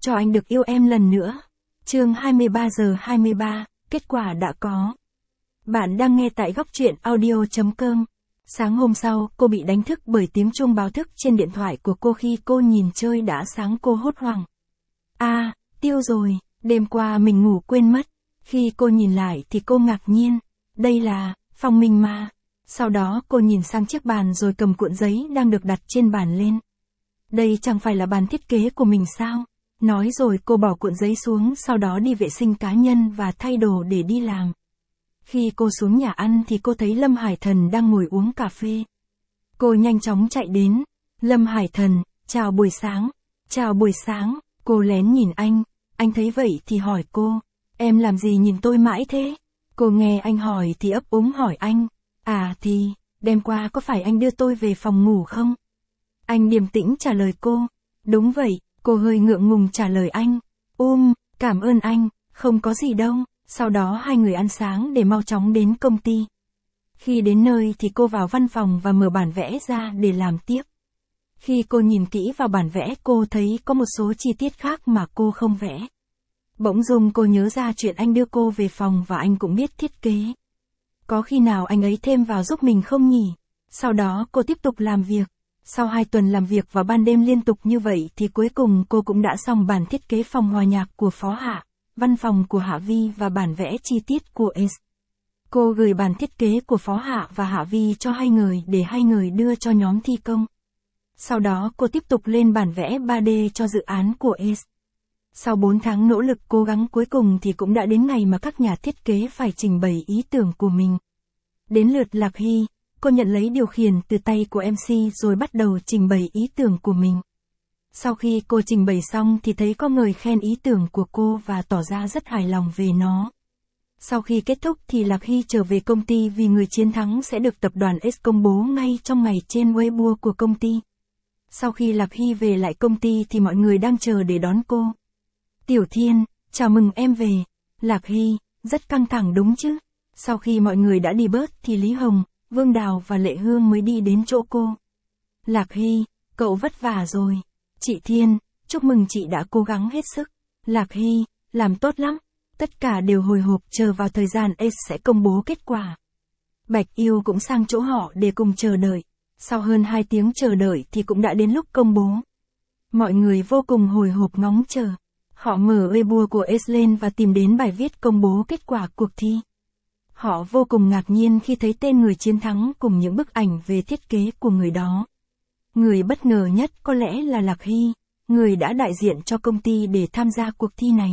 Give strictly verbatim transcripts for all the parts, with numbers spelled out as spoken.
cho anh được yêu em lần nữa. Chương hai mươi ba giờ hai mươi ba, kết quả đã có. Bạn đang nghe tại góc truyện audio chấm com. Sáng hôm sau, cô bị đánh thức bởi tiếng chuông báo thức trên điện thoại của cô. Khi cô nhìn trời đã sáng cô hốt hoảng. À, Tiêu rồi, đêm qua mình ngủ quên mất. Khi cô nhìn lại thì cô ngạc nhiên. Đây là phòng mình mà. Sau đó cô nhìn sang chiếc bàn rồi cầm cuộn giấy đang được đặt trên bàn lên. Đây chẳng phải là bàn thiết kế của mình sao? Nói rồi cô bỏ cuộn giấy xuống, sau đó đi vệ sinh cá nhân và thay đồ để đi làm. Khi cô xuống nhà ăn thì cô thấy Lâm Hải Thần đang ngồi uống cà phê. Cô nhanh chóng chạy đến. Lâm Hải Thần, chào buổi sáng. Chào buổi sáng, cô lén nhìn anh. Anh thấy vậy thì hỏi cô, em làm gì nhìn tôi mãi thế? Cô nghe anh hỏi thì ấp úng hỏi anh, à thì, đêm qua có phải anh đưa tôi về phòng ngủ không? Anh điềm tĩnh trả lời cô, đúng vậy. Cô hơi ngượng ngùng trả lời anh, um, cảm ơn anh, không có gì đâu. Sau đó hai người ăn sáng để mau chóng đến công ty. Khi đến nơi thì cô vào văn phòng và mở bản vẽ ra để làm tiếp. Khi cô nhìn kỹ vào bản vẽ cô thấy có một số chi tiết khác mà cô không vẽ. Bỗng dưng cô nhớ ra chuyện anh đưa cô về phòng và anh cũng biết thiết kế. Có khi nào anh ấy thêm vào giúp mình không nhỉ? Sau đó cô tiếp tục làm việc. Sau hai tuần làm việc vào ban đêm liên tục như vậy thì cuối cùng cô cũng đã xong bản thiết kế phòng hòa nhạc của Phó Hạ, văn phòng của Hạ Vi và bản vẽ chi tiết của Ace. Cô gửi bản thiết kế của Phó Hạ và Hạ Vi cho hai người để hai người đưa cho nhóm thi công. Sau đó cô tiếp tục lên bản vẽ ba D cho dự án của Ace. Sau bốn tháng nỗ lực cố gắng cuối cùng thì cũng đã đến ngày mà các nhà thiết kế phải trình bày ý tưởng của mình. Đến lượt Lạc Hy, cô nhận lấy điều khiển từ tay của em xê rồi bắt đầu trình bày ý tưởng của mình. Sau khi cô trình bày xong thì thấy có người khen ý tưởng của cô và tỏ ra rất hài lòng về nó. Sau khi kết thúc thì Lạc Hy trở về công ty vì người chiến thắng sẽ được tập đoàn S công bố ngay trong ngày trên Weibo của công ty. Sau khi Lạc Hy về lại công ty thì mọi người đang chờ để đón cô. Tiểu Thiên, chào mừng em về. Lạc Hy, rất căng thẳng đúng chứ? Sau khi mọi người đã đi bớt thì Lý Hồng, Vương Đào và Lệ Hương mới đi đến chỗ cô. Lạc Hy, cậu vất vả rồi. Chị Thiên, chúc mừng chị đã cố gắng hết sức. Lạc Hy, làm tốt lắm. Tất cả đều hồi hộp chờ vào thời gian Ace sẽ công bố kết quả. Bạch Yêu cũng sang chỗ họ để cùng chờ đợi. Sau hơn hai tiếng chờ đợi thì cũng đã đến lúc công bố. Mọi người vô cùng hồi hộp ngóng chờ. Họ mở Weibo của Ace lên và tìm đến bài viết công bố kết quả cuộc thi. Họ vô cùng ngạc nhiên khi thấy tên người chiến thắng cùng những bức ảnh về thiết kế của người đó. Người bất ngờ nhất có lẽ là Lạc Hy, người đã đại diện cho công ty để tham gia cuộc thi này.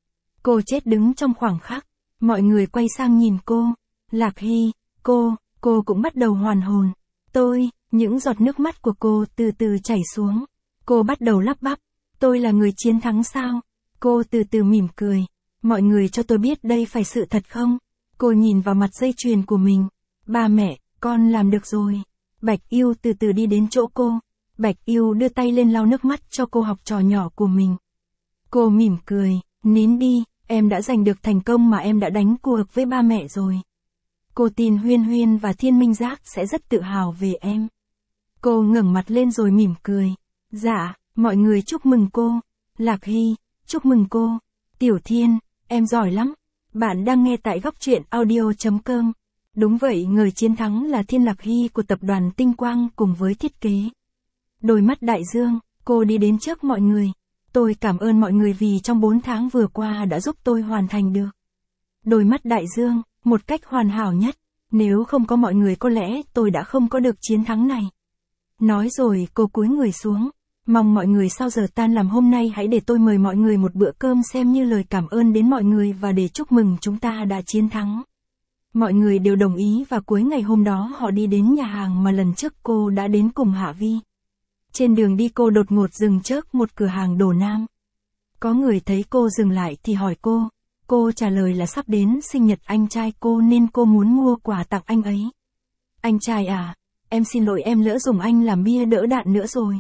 Cô chết đứng trong khoảng khắc, mọi người quay sang nhìn cô. Lạc Hy, cô, cô cũng bắt đầu hoàn hồn. Tôi, những giọt nước mắt của cô từ từ chảy xuống. Cô bắt đầu lắp bắp, tôi là người chiến thắng sao? Cô từ từ mỉm cười. Mọi người cho tôi biết đây phải sự thật không? Cô nhìn vào mặt dây chuyền của mình. Ba mẹ, con làm được rồi. Bạch Yêu từ từ đi đến chỗ cô. Bạch Yêu đưa tay lên lau nước mắt cho cô học trò nhỏ của mình. Cô mỉm cười, nín đi, em đã giành được thành công mà em đã đánh cuộc với ba mẹ rồi. Cô tin Huyên Huyên và Thiên Minh Giác sẽ rất tự hào về em. Cô ngẩng mặt lên rồi mỉm cười. Dạ, mọi người chúc mừng cô. Lạc Hy, chúc mừng cô. Tiểu Thiên, em giỏi lắm. Bạn đang nghe tại góc truyện audio chấm com. Đúng vậy, người chiến thắng là Thiên Lạc Hy của tập đoàn Tinh Quang cùng với thiết kế. Đôi mắt đại dương, cô đi đến trước mọi người. Tôi cảm ơn mọi người vì trong bốn tháng vừa qua đã giúp tôi hoàn thành được. Đôi mắt đại dương, một cách hoàn hảo nhất. Nếu không có mọi người có lẽ tôi đã không có được chiến thắng này. Nói rồi cô cúi người xuống. Mong mọi người sau giờ tan làm hôm nay hãy để tôi mời mọi người một bữa cơm xem như lời cảm ơn đến mọi người và để chúc mừng chúng ta đã chiến thắng. Mọi người đều đồng ý và cuối ngày hôm đó họ đi đến nhà hàng mà lần trước cô đã đến cùng Hạ Vi. Trên đường đi cô đột ngột dừng trước một cửa hàng đồ nam. Có người thấy cô dừng lại thì hỏi cô. Cô trả lời là sắp đến sinh nhật anh trai cô nên cô muốn mua quà tặng anh ấy. Anh trai à, em xin lỗi em lỡ dùng anh làm bia đỡ đạn nữa rồi.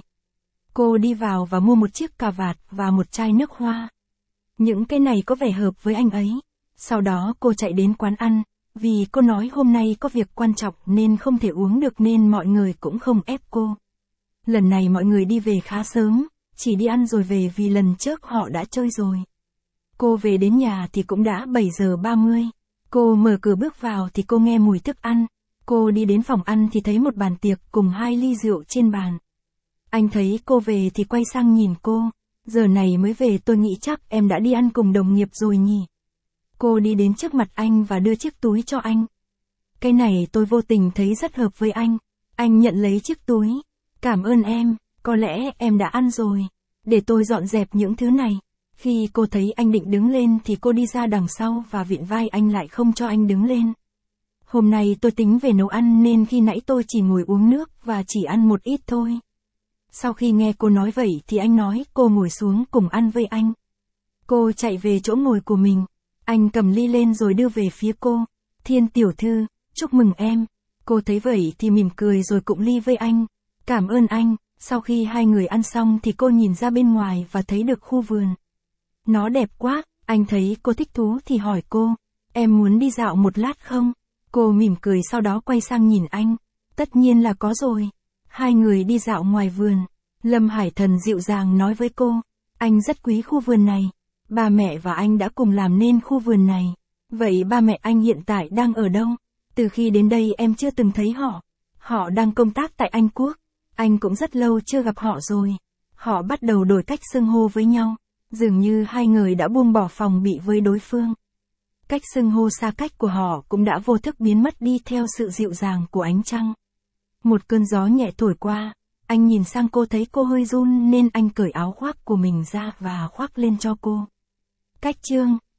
Cô đi vào và mua một chiếc cà vạt và một chai nước hoa. Những cái này có vẻ hợp với anh ấy. Sau đó cô chạy đến quán ăn, vì cô nói hôm nay có việc quan trọng nên không thể uống được nên mọi người cũng không ép cô. Lần này mọi người đi về khá sớm, chỉ đi ăn rồi về vì lần trước họ đã chơi rồi. Cô về đến nhà thì cũng đã bảy giờ ba mươi. Cô mở cửa bước vào thì cô nghe mùi thức ăn. Cô đi đến phòng ăn thì thấy một bàn tiệc cùng hai ly rượu trên bàn. Anh thấy cô về thì quay sang nhìn cô. Giờ này mới về, tôi nghĩ chắc em đã đi ăn cùng đồng nghiệp rồi nhỉ. Cô đi đến trước mặt anh và đưa chiếc túi cho anh. Cái này tôi vô tình thấy rất hợp với anh. Anh nhận lấy chiếc túi. Cảm ơn em, có lẽ em đã ăn rồi. Để tôi dọn dẹp những thứ này. Khi cô thấy anh định đứng lên thì cô đi ra đằng sau và vịn vai anh lại không cho anh đứng lên. Hôm nay tôi tính về nấu ăn nên khi nãy tôi chỉ ngồi uống nước và chỉ ăn một ít thôi. Sau khi nghe cô nói vậy thì anh nói cô ngồi xuống cùng ăn với anh. Cô chạy về chỗ ngồi của mình. Anh cầm ly lên rồi đưa về phía cô. Thiên tiểu thư, chúc mừng em. Cô thấy vậy thì mỉm cười rồi cụng ly với anh. Cảm ơn anh. Sau khi hai người ăn xong thì cô nhìn ra bên ngoài và thấy được khu vườn. Nó đẹp quá. Anh thấy cô thích thú thì hỏi cô. Em muốn đi dạo một lát không? Cô mỉm cười sau đó quay sang nhìn anh. Tất nhiên là có rồi. Hai người đi dạo ngoài vườn. Lâm Hải Thần dịu dàng nói với cô. Anh rất quý khu vườn này. Ba mẹ và anh đã cùng làm nên khu vườn này. Vậy ba mẹ anh hiện tại đang ở đâu? Từ khi đến đây em chưa từng thấy họ. Họ đang công tác tại Anh Quốc. Anh cũng rất lâu chưa gặp họ rồi. Họ bắt đầu đổi cách xưng hô với nhau. Dường như hai người đã buông bỏ phòng bị với đối phương. Cách xưng hô xa cách của họ cũng đã vô thức biến mất đi theo sự dịu dàng của ánh trăng. Một cơn gió nhẹ thổi qua. Anh nhìn sang cô thấy cô hơi run nên anh cởi áo khoác của mình ra và khoác lên cho cô. Cách chương